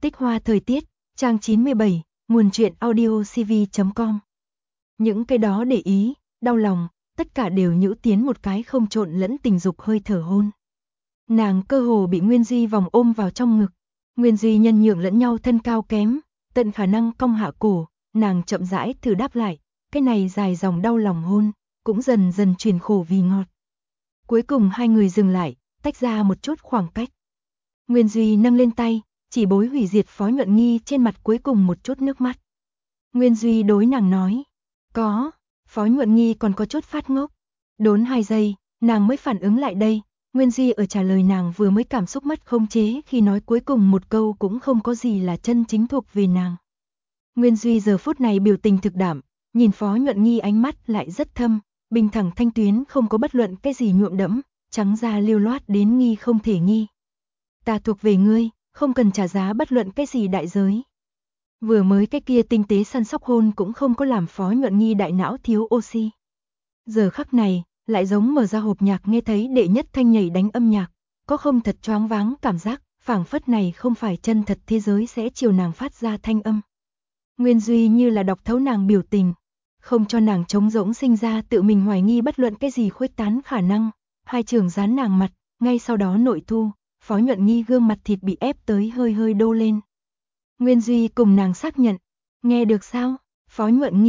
Tích hoa thời tiết, trang 97, nguồn truyện audiocv.com. Những cái đó để ý, đau lòng, tất cả đều nhũ tiến một cái không trộn lẫn tình dục hơi thở hôn. Nàng cơ hồ bị Nguyên Duy vòng ôm vào trong ngực. Nguyên Duy nhân nhượng lẫn nhau thân cao kém, tận khả năng cong hạ cổ, nàng chậm rãi thử đáp lại, cái này dài dòng đau lòng hôn, cũng dần dần chuyển khổ vì ngọt. Cuối cùng hai người dừng lại, tách ra một chút khoảng cách. Nguyên Duy nâng lên tay, chỉ bối hủy diệt Phó Nhuận Nghi trên mặt cuối cùng một chút nước mắt. Nguyên Duy đối nàng nói, có, Phó Nhuận Nghi còn có chút phát ngốc. Đốn 2 giây, nàng mới phản ứng lại đây, Nguyên Duy ở trả lời nàng vừa mới cảm xúc mất khống chế khi nói cuối cùng một câu cũng không có gì là chân chính thuộc về nàng. Nguyên Duy giờ phút này biểu tình thực đảm, nhìn Phó Nhuận Nghi ánh mắt lại rất thâm, bình thẳng thanh tuyến không có bất luận cái gì nhuộm đẫm, trắng da liêu loát đến nghi không thể nghi. Ta thuộc về ngươi, không cần trả giá bất luận cái gì đại giới. Vừa mới cái kia tinh tế săn sóc hôn cũng không có làm Phó Nhuận Nghi đại não thiếu oxy. Giờ khắc này, lại giống mở ra hộp nhạc nghe thấy đệ nhất thanh nhảy đánh âm nhạc, có không thật choáng váng cảm giác, phảng phất này không phải chân thật thế giới sẽ chiều nàng phát ra thanh âm. Nguyên Duy như là đọc thấu nàng biểu tình, không cho nàng trống rỗng sinh ra tự mình hoài nghi bất luận cái gì khuếch tán khả năng, hai trường dán nàng mặt, ngay sau đó nội thu, Phó Nhuận Nghi gương mặt thịt bị ép tới hơi hơi đô lên. Nguyên Duy cùng nàng xác nhận, nghe được sao, Phó Nhuận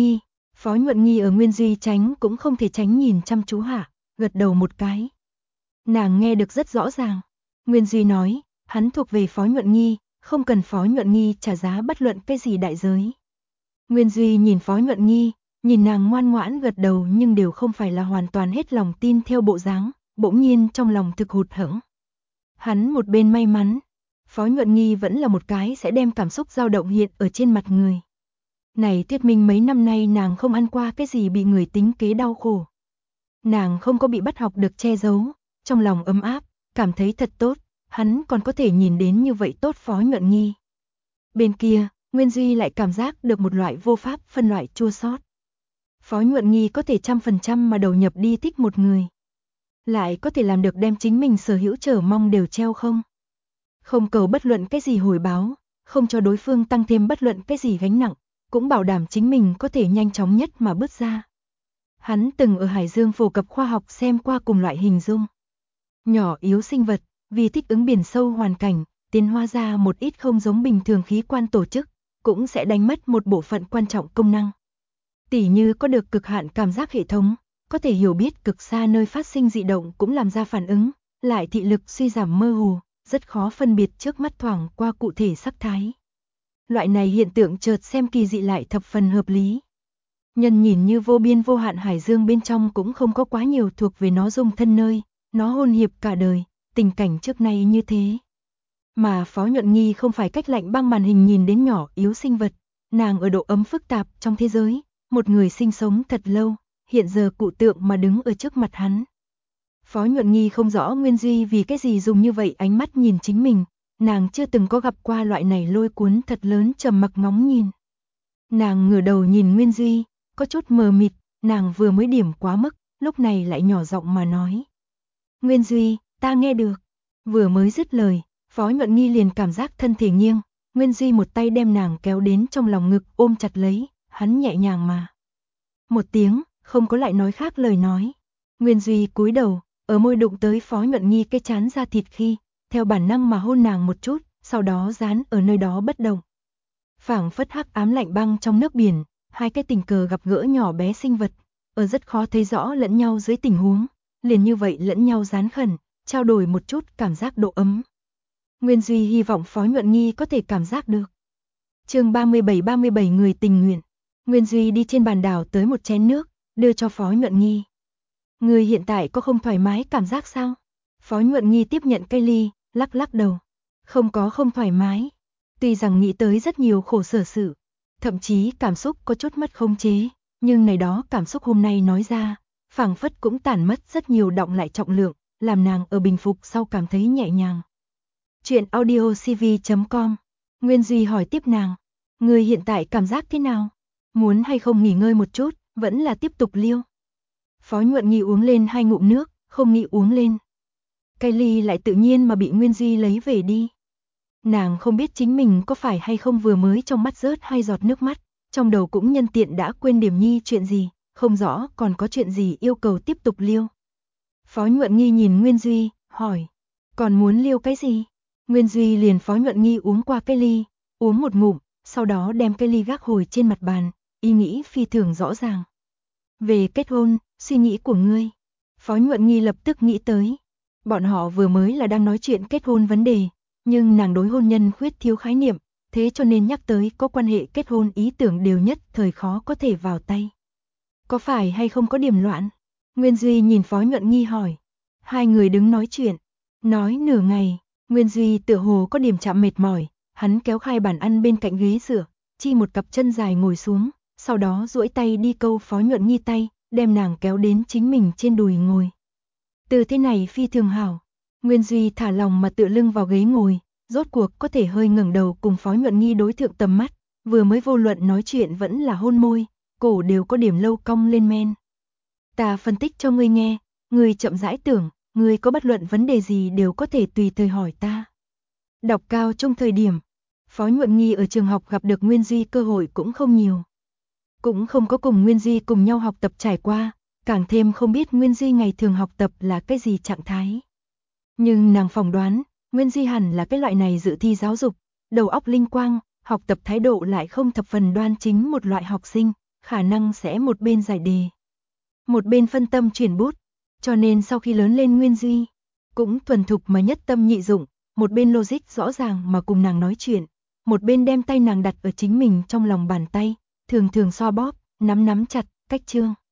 Nghi ở Nguyên Duy tránh cũng không thể tránh nhìn chăm chú hạ, gật đầu một cái. Nàng nghe được rất rõ ràng, Nguyên Duy nói, hắn thuộc về Phó Nhuận Nghi, không cần Phó Nhuận Nghi trả giá bất luận cái gì đại giới. Nguyên Duy nhìn Phó Nhuận Nghi, nhìn nàng ngoan ngoãn gật đầu nhưng đều không phải là hoàn toàn hết lòng tin theo bộ dáng, bỗng nhiên trong lòng thực hụt hẫng. Hắn một bên may mắn, Phó Nhuận Nghi vẫn là một cái sẽ đem cảm xúc dao động hiện ở trên mặt người. Này thuyết minh mấy năm nay nàng không ăn qua cái gì bị người tính kế đau khổ. Nàng không có bị bắt học được che giấu, trong lòng ấm áp, cảm thấy thật tốt, hắn còn có thể nhìn đến như vậy tốt Phó Nhuận Nghi. Bên kia, Nguyên Duy lại cảm giác được một loại vô pháp phân loại chua xót. Phó Nhuận Nghi có thể 100% mà đầu nhập đi thích một người. Lại có thể làm được đem chính mình sở hữu chờ mong đều treo không. Không cầu bất luận cái gì hồi báo, không cho đối phương tăng thêm bất luận cái gì gánh nặng, cũng bảo đảm chính mình có thể nhanh chóng nhất mà bước ra. Hắn từng ở Hải Dương phổ cập khoa học xem qua cùng loại hình dung. Nhỏ yếu sinh vật, vì thích ứng biển sâu hoàn cảnh, tiến hóa ra một ít không giống bình thường khí quan tổ chức, cũng sẽ đánh mất một bộ phận quan trọng công năng. Tỉ như có được cực hạn cảm giác hệ thống, có thể hiểu biết cực xa nơi phát sinh dị động cũng làm ra phản ứng, lại thị lực suy giảm mơ hồ, rất khó phân biệt trước mắt thoảng qua cụ thể sắc thái. Loại này hiện tượng chợt xem kỳ dị lại thập phần hợp lý. Nhân nhìn như vô biên vô hạn hải dương bên trong cũng không có quá nhiều thuộc về nó dung thân nơi, nó hôn hiệp cả đời, tình cảnh trước nay như thế. Mà Phó Nhuận Nghi không phải cách lạnh băng màn hình nhìn đến nhỏ yếu sinh vật, nàng ở độ ấm phức tạp trong thế giới, một người sinh sống thật lâu, hiện giờ cụ tượng mà đứng ở trước mặt hắn. Phó Nhuận Nghi không rõ Nguyên Duy vì cái gì dùng như vậy ánh mắt nhìn chính mình, nàng chưa từng có gặp qua loại này lôi cuốn thật lớn trầm mặc ngóng nhìn. Nàng ngửa đầu nhìn Nguyên Duy, có chút mờ mịt, nàng vừa mới điểm quá mức, lúc này lại nhỏ giọng mà nói. Nguyên Duy, ta nghe được. Vừa mới dứt lời, Phó Nhuận Nghi liền cảm giác thân thể nghiêng, Nguyên Duy một tay đem nàng kéo đến trong lòng ngực ôm chặt lấy, hắn nhẹ nhàng mà. Một tiếng, không có lại nói khác lời nói. Nguyên Duy cúi đầu, ở môi đụng tới Phó Nhuận Nghi cái chán ra thịt khi, theo bản năng mà hôn nàng một chút, sau đó dán ở nơi đó bất động. Phảng phất hắc ám lạnh băng trong nước biển, hai cái tình cờ gặp gỡ nhỏ bé sinh vật, ở rất khó thấy rõ lẫn nhau dưới tình huống, liền như vậy lẫn nhau dán khẩn, trao đổi một chút cảm giác độ ấm. Nguyên Duy hy vọng Phó Nhuận Nghi có thể cảm giác được. Chương 37 người tình nguyện. Nguyên Duy đi trên bàn đảo tới một chén nước, đưa cho Phó Nhuận Nghi. Người hiện tại có không thoải mái cảm giác sao? Phó Nhuận Nghi tiếp nhận cây ly, lắc lắc đầu. Không có không thoải mái. Tuy rằng nghĩ tới rất nhiều khổ sở sự, thậm chí cảm xúc có chút mất khống chế, nhưng này đó cảm xúc hôm nay nói ra, phảng phất cũng tản mất rất nhiều động lại trọng lượng, làm nàng ở bình phục sau cảm thấy nhẹ nhàng. Chuyện audiocv.com. Nguyên Duy hỏi tiếp nàng, người hiện tại cảm giác thế nào? Muốn hay không nghỉ ngơi một chút, vẫn là tiếp tục liêu? Phó Nhuận Nghi uống lên 2 ngụm nước, không nghĩ uống lên. Cây ly lại tự nhiên mà bị Nguyên Duy lấy về đi. Nàng không biết chính mình có phải hay không vừa mới trong mắt rớt 2 giọt nước mắt, trong đầu cũng nhân tiện đã quên Điểm Nhi chuyện gì, không rõ còn có chuyện gì yêu cầu tiếp tục liêu. Phó Nhuận Nghi nhìn Nguyên Duy, hỏi, còn muốn liêu cái gì? Nguyên Duy liền Phó Nhuận Nghi uống qua cái ly, uống một ngụm, sau đó đem cái ly gác hồi trên mặt bàn, ý nghĩ phi thường rõ ràng. Về kết hôn, suy nghĩ của ngươi. Phó Nhuận Nghi lập tức nghĩ tới. Bọn họ vừa mới là đang nói chuyện kết hôn vấn đề, nhưng nàng đối hôn nhân khuyết thiếu khái niệm, thế cho nên nhắc tới có quan hệ kết hôn ý tưởng đều nhất thời khó có thể vào tay. Có phải hay không có điểm loạn? Nguyên Duy nhìn Phó Nhuận Nghi hỏi. Hai người đứng nói chuyện, nói nửa ngày, Nguyên Duy tựa hồ có điểm chạm mệt mỏi, hắn kéo khai bàn ăn bên cạnh ghế dựa, chi một cặp chân dài ngồi xuống, sau đó duỗi tay đi câu Phó Nhuận Nghi tay, đem nàng kéo đến chính mình trên đùi ngồi. Từ thế này phi thường hảo, Nguyên Duy thả lòng mà tựa lưng vào ghế ngồi, rốt cuộc có thể hơi ngẩng đầu cùng Phó Nhuận Nghi đối thượng tầm mắt, vừa mới vô luận nói chuyện vẫn là hôn môi, cổ đều có điểm lâu cong lên men. Ta phân tích cho ngươi nghe, ngươi chậm rãi tưởng, ngươi có bất luận vấn đề gì đều có thể tùy thời hỏi ta. Đọc cao trung thời điểm, Phó Nhuận Nghi ở trường học gặp được Nguyên Duy cơ hội cũng không nhiều. Cũng không có cùng Nguyên Duy cùng nhau học tập trải qua, càng thêm không biết Nguyên Duy ngày thường học tập là cái gì trạng thái. Nhưng nàng phỏng đoán, Nguyên Duy hẳn là cái loại này dự thi giáo dục, đầu óc linh quang, học tập thái độ lại không thập phần đoan chính một loại học sinh, khả năng sẽ một bên giải đề, một bên phân tâm chuyển bút, cho nên sau khi lớn lên Nguyên Duy cũng thuần thục mà nhất tâm nhị dụng, một bên logic rõ ràng mà cùng nàng nói chuyện, một bên đem tay nàng đặt ở chính mình trong lòng bàn tay, thường thường xoa bóp, nắm chặt, cách chương.